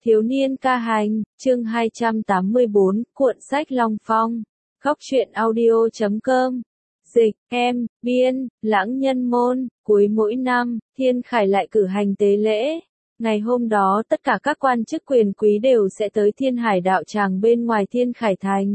Thiếu niên ca hành, chương 284, cuộn sách Long Phong. Góc truyện audio.com. Dịch, em, biên, Lãng Nhân Môn. Cuối mỗi năm, Thiên Khải lại cử hành tế lễ. Ngày hôm đó tất cả các quan chức quyền quý đều sẽ tới Thiên Hải đạo tràng bên ngoài Thiên Khải thành.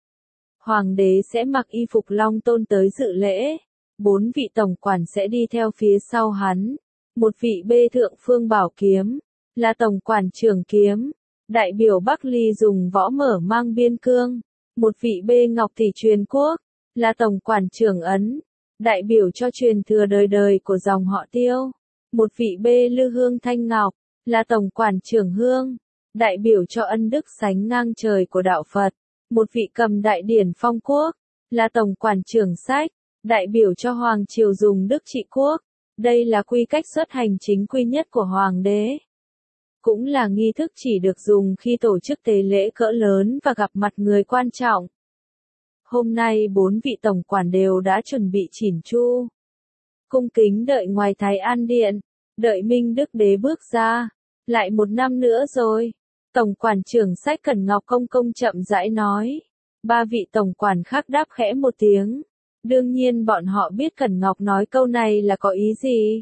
Hoàng đế sẽ mặc y phục long tôn tới dự lễ. 4 vị tổng quản sẽ đi theo phía sau hắn. Một vị bê thượng phương bảo kiếm, là tổng quản trưởng kiếm, đại biểu Bắc Ly dùng võ mở mang biên cương. Một vị bê ngọc tỷ truyền quốc, là tổng quản trưởng ấn, đại biểu cho truyền thừa đời đời của dòng họ Tiêu. Một vị bê lư hương thanh ngọc, là tổng quản trưởng hương, đại biểu cho ân đức sánh ngang trời của đạo Phật. Một vị cầm đại điển phong quốc, là tổng quản trưởng sách, đại biểu cho hoàng triều dùng đức trị quốc. Đây là quy cách xuất hành chính quy nhất của hoàng đế. Cũng là nghi thức chỉ được dùng khi tổ chức tế lễ cỡ lớn và gặp mặt người quan trọng. Hôm nay 4 vị tổng quản đều đã chuẩn bị chỉn chu. Cung kính đợi ngoài Thái An Điện, đợi Minh Đức Đế bước ra. Lại 1 năm nữa rồi. Tổng quản trưởng sách Cẩn Ngọc Công Công chậm rãi nói. 3 vị tổng quản khác đáp khẽ một tiếng. Đương nhiên bọn họ biết Cẩn Ngọc nói câu này là có ý gì.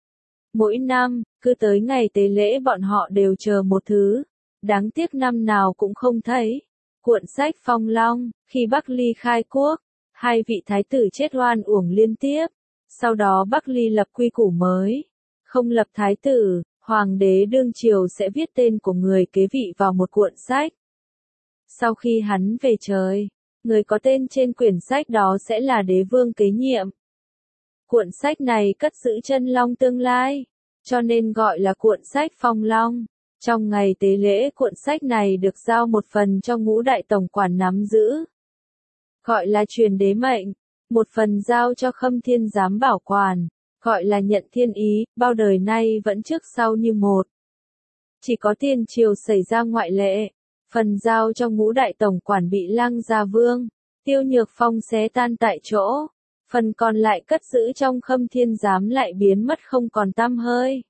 Mỗi năm, cứ tới ngày tế lễ bọn họ đều chờ một thứ. Đáng tiếc năm nào cũng không thấy. Cuộn sách Phong Long, khi Bắc Ly khai quốc, 2 vị thái tử chết oan uổng liên tiếp. Sau đó Bắc Ly lập quy củ mới. Không lập thái tử, hoàng đế đương triều sẽ viết tên của người kế vị vào một cuộn sách. Sau khi hắn về trời, người có tên trên quyển sách đó sẽ là đế vương kế nhiệm. Cuộn sách này cất giữ chân long tương lai, cho nên gọi là cuộn sách Phong Long. Trong ngày tế lễ cuộn sách này được giao một phần cho ngũ đại tổng quản nắm giữ. Gọi là truyền đế mệnh, một phần giao cho Khâm Thiên giám bảo quản, gọi là nhận thiên ý, bao đời nay vẫn trước sau như một. Chỉ có tiền triều xảy ra ngoại lệ, phần giao cho ngũ đại tổng quản bị Lăng Gia Vương, Tiêu Nhược Phong xé tan tại chỗ. Phần còn lại cất giữ trong Khâm Thiên giám lại biến mất không còn tăm hơi.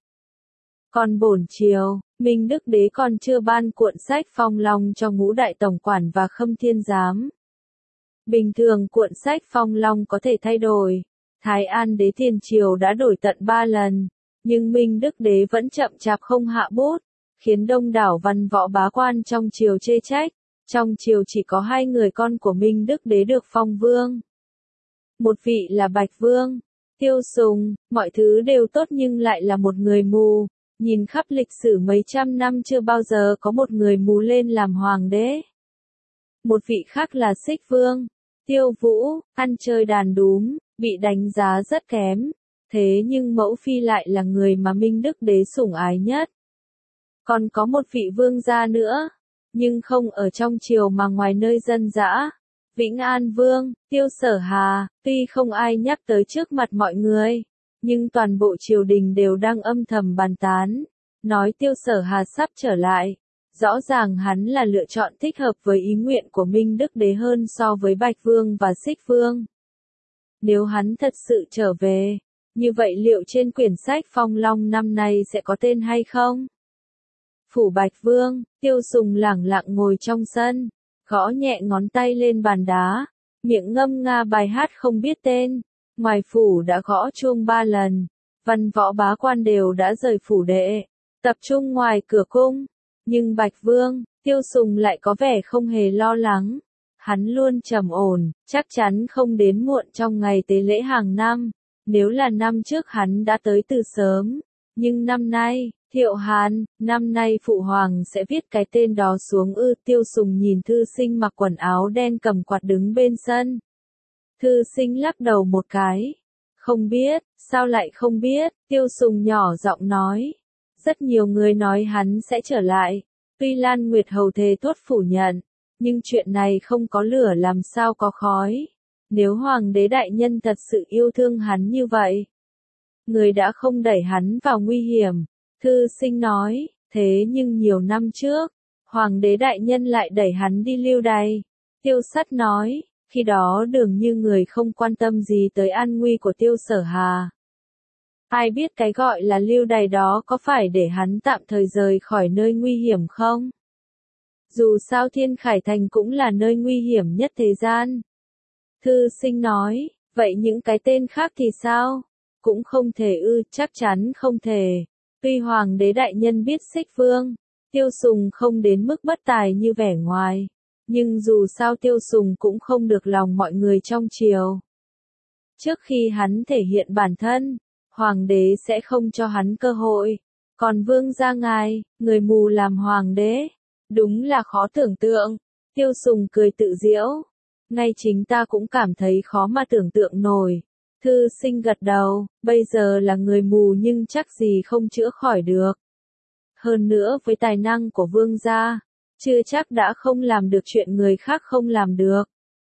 Còn bổn triều, Minh Đức Đế còn chưa ban cuộn sách Phong Long cho ngũ đại tổng quản và Khâm Thiên giám. Bình thường cuộn sách Phong Long có thể thay đổi. Thái An Đế tiền triều đã đổi tận 3 lần, nhưng Minh Đức Đế vẫn chậm chạp không hạ bút, khiến đông đảo văn võ bá quan trong triều chê trách. Trong triều chỉ có 2 người con của Minh Đức Đế được phong vương. Một vị là Bạch Vương, Tiêu Sùng, mọi thứ đều tốt nhưng lại là một người mù. Nhìn khắp lịch sử mấy trăm năm chưa bao giờ có một người mù lên làm hoàng đế. Một vị khác là Xích Vương, Tiêu Vũ, ăn chơi đàn đúm, bị đánh giá rất kém. Thế nhưng mẫu phi lại là người mà Minh Đức Đế sủng ái nhất. Còn có một vị vương gia nữa, nhưng không ở trong triều mà ngoài nơi dân dã. Vĩnh An Vương, Tiêu Sở Hà, tuy không ai nhắc tới trước mặt mọi người, nhưng toàn bộ triều đình đều đang âm thầm bàn tán, nói Tiêu Sở Hà sắp trở lại. Rõ ràng hắn là lựa chọn thích hợp với ý nguyện của Minh Đức Đế hơn so với Bạch Vương và Xích Vương. Nếu hắn thật sự trở về, như vậy liệu trên quyển sách Phong Long năm nay sẽ có tên hay không? Phủ Bạch Vương, Tiêu Sùng lẳng lặng ngồi trong sân, gõ nhẹ ngón tay lên bàn đá, miệng ngâm nga bài hát không biết tên. Ngoài phủ đã gõ chuông 3 lần, văn võ bá quan đều đã rời phủ đệ, tập trung ngoài cửa cung. Nhưng Bạch Vương, Tiêu Sùng lại có vẻ không hề lo lắng. Hắn luôn trầm ổn, chắc chắn không đến muộn trong ngày tế lễ hàng năm. Nếu là năm trước hắn đã tới từ sớm. Nhưng năm nay, Thiệu Hàn, năm nay Phụ Hoàng sẽ viết cái tên đó xuống ư? Tiêu Sùng nhìn thư sinh mặc quần áo đen cầm quạt đứng bên sân. Thư sinh lắc đầu một cái. Không biết, sao lại không biết? Tiêu Sùng nhỏ giọng nói. Rất nhiều người nói hắn sẽ trở lại. Tuy Lan Nguyệt Hầu thề thốt phủ nhận. Nhưng chuyện này không có lửa làm sao có khói. Nếu Hoàng đế đại nhân thật sự yêu thương hắn như vậy, người đã không đẩy hắn vào nguy hiểm. Thư sinh nói, thế nhưng nhiều năm trước, Hoàng đế đại nhân lại đẩy hắn đi lưu đày. Tiêu Sắt nói, khi đó dường như người không quan tâm gì tới an nguy của Tiêu Sở Hà. Ai biết cái gọi là lưu đày đó có phải để hắn tạm thời rời khỏi nơi nguy hiểm không? Dù sao Thiên Khải Thành cũng là nơi nguy hiểm nhất thế gian. Thư sinh nói, vậy những cái tên khác thì sao? Cũng không thể chắc chắn không thể. Tuy Hoàng đế đại nhân biết Xích Vương, Tiêu Sùng không đến mức bất tài như vẻ ngoài. Nhưng dù sao Tiêu Sùng cũng không được lòng mọi người trong triều. Trước khi hắn thể hiện bản thân, Hoàng đế sẽ không cho hắn cơ hội. Còn Vương gia ngài, người mù làm Hoàng đế, đúng là khó tưởng tượng. Tiêu Sùng cười tự giễu. Ngay chính ta cũng cảm thấy khó mà tưởng tượng nổi. Thư sinh gật đầu, bây giờ là người mù nhưng chắc gì không chữa khỏi được. Hơn nữa với tài năng của vương gia, chưa chắc đã không làm được chuyện người khác không làm được.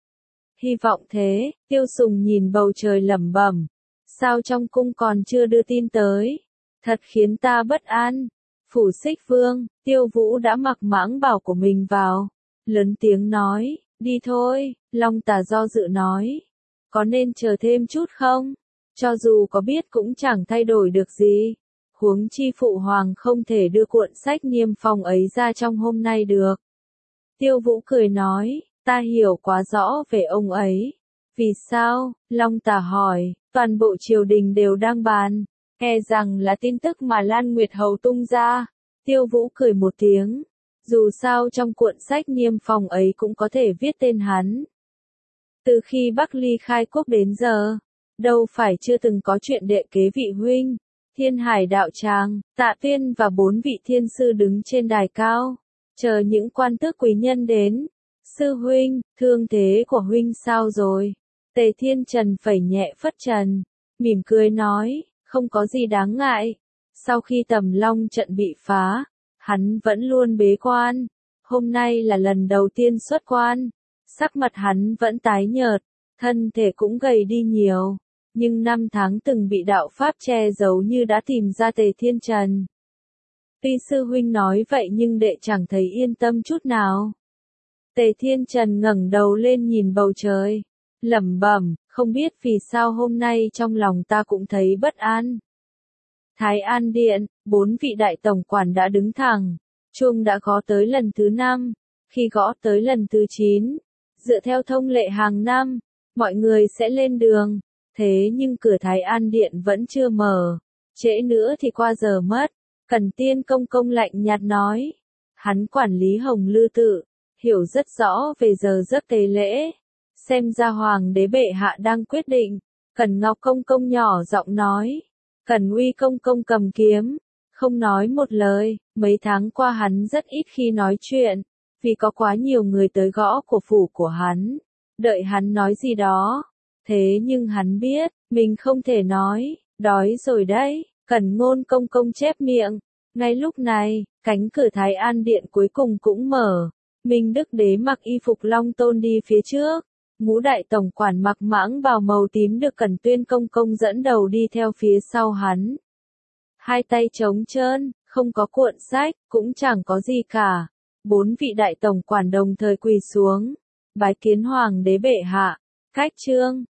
Hy vọng thế, Tiêu Sùng nhìn bầu trời lẩm bẩm. Sao trong cung còn chưa đưa tin tới? Thật khiến ta bất an. Phủ Xích Vương, Tiêu Vũ đã mặc mãng bảo của mình vào. Lớn tiếng nói, đi thôi, Long Tà do dự nói. Có nên chờ thêm chút không? Cho dù có biết cũng chẳng thay đổi được gì. Huống chi phụ hoàng không thể đưa cuộn sách niêm phong ấy ra trong hôm nay được. Tiêu Vũ cười nói, ta hiểu quá rõ về ông ấy. Vì sao? Long Tà hỏi, toàn bộ triều đình đều đang bàn. E rằng là tin tức mà Lan Nguyệt Hầu tung ra. Tiêu Vũ cười một tiếng. Dù sao trong cuộn sách niêm phong ấy cũng có thể viết tên hắn. Từ khi Bắc Ly khai quốc đến giờ, đâu phải chưa từng có chuyện đệ kế vị huynh. Thiên Hải đạo tràng, Tạ Tuyên và 4 vị thiên sư đứng trên đài cao, chờ những quan tước quý nhân đến. Sư huynh, thương thế của huynh sao rồi? Tề Thiên Trần phẩy nhẹ phất trần, mỉm cười nói, không có gì đáng ngại. Sau khi Tầm Long trận bị phá, hắn vẫn luôn bế quan. Hôm nay là lần đầu tiên xuất quan. Sắc mặt hắn vẫn tái nhợt, thân thể cũng gầy đi nhiều. Nhưng 5 tháng từng bị đạo pháp che giấu như đã tìm ra Tề Thiên Trần. Tuy sư huynh nói vậy nhưng đệ chẳng thấy yên tâm chút nào. Tề Thiên Trần ngẩng đầu lên nhìn bầu trời, lẩm bẩm, không biết vì sao hôm nay trong lòng ta cũng thấy bất an. Thái An Điện, 4 vị đại tổng quản đã đứng thẳng, chuông đã gõ tới lần thứ 5, khi gõ tới lần thứ 9, dựa theo thông lệ hàng năm, mọi người sẽ lên đường. Thế nhưng cửa Thái An Điện vẫn chưa mở, trễ nữa thì qua giờ mất. Cẩn Tiên công công lạnh nhạt nói, hắn quản lý Hồng Lư Tự, hiểu rất rõ về giờ giấc tế lễ. Xem ra hoàng đế bệ hạ đang quyết định. Cẩn Ngọc công công nhỏ giọng nói, Cẩn Uy công công cầm kiếm, không nói một lời. Mấy tháng qua hắn rất ít khi nói chuyện, vì có quá nhiều người tới gõ của phủ của hắn, đợi hắn nói gì đó. Thế nhưng hắn biết, mình không thể nói, đói rồi đấy. Cẩn Ngôn công công chép miệng. Ngay lúc này, cánh cửa Thái An Điện cuối cùng cũng mở. Minh Đức Đế mặc y phục Long Tôn đi phía trước. Ngũ đại tổng quản mặc mãng bào màu tím được Cẩn Tuyên công công dẫn đầu đi theo phía sau hắn. Hai tay trống trơn, không có cuộn sách, cũng chẳng có gì cả. 4 vị đại tổng quản đồng thời quỳ xuống, bái kiến hoàng đế bệ hạ. Cách chương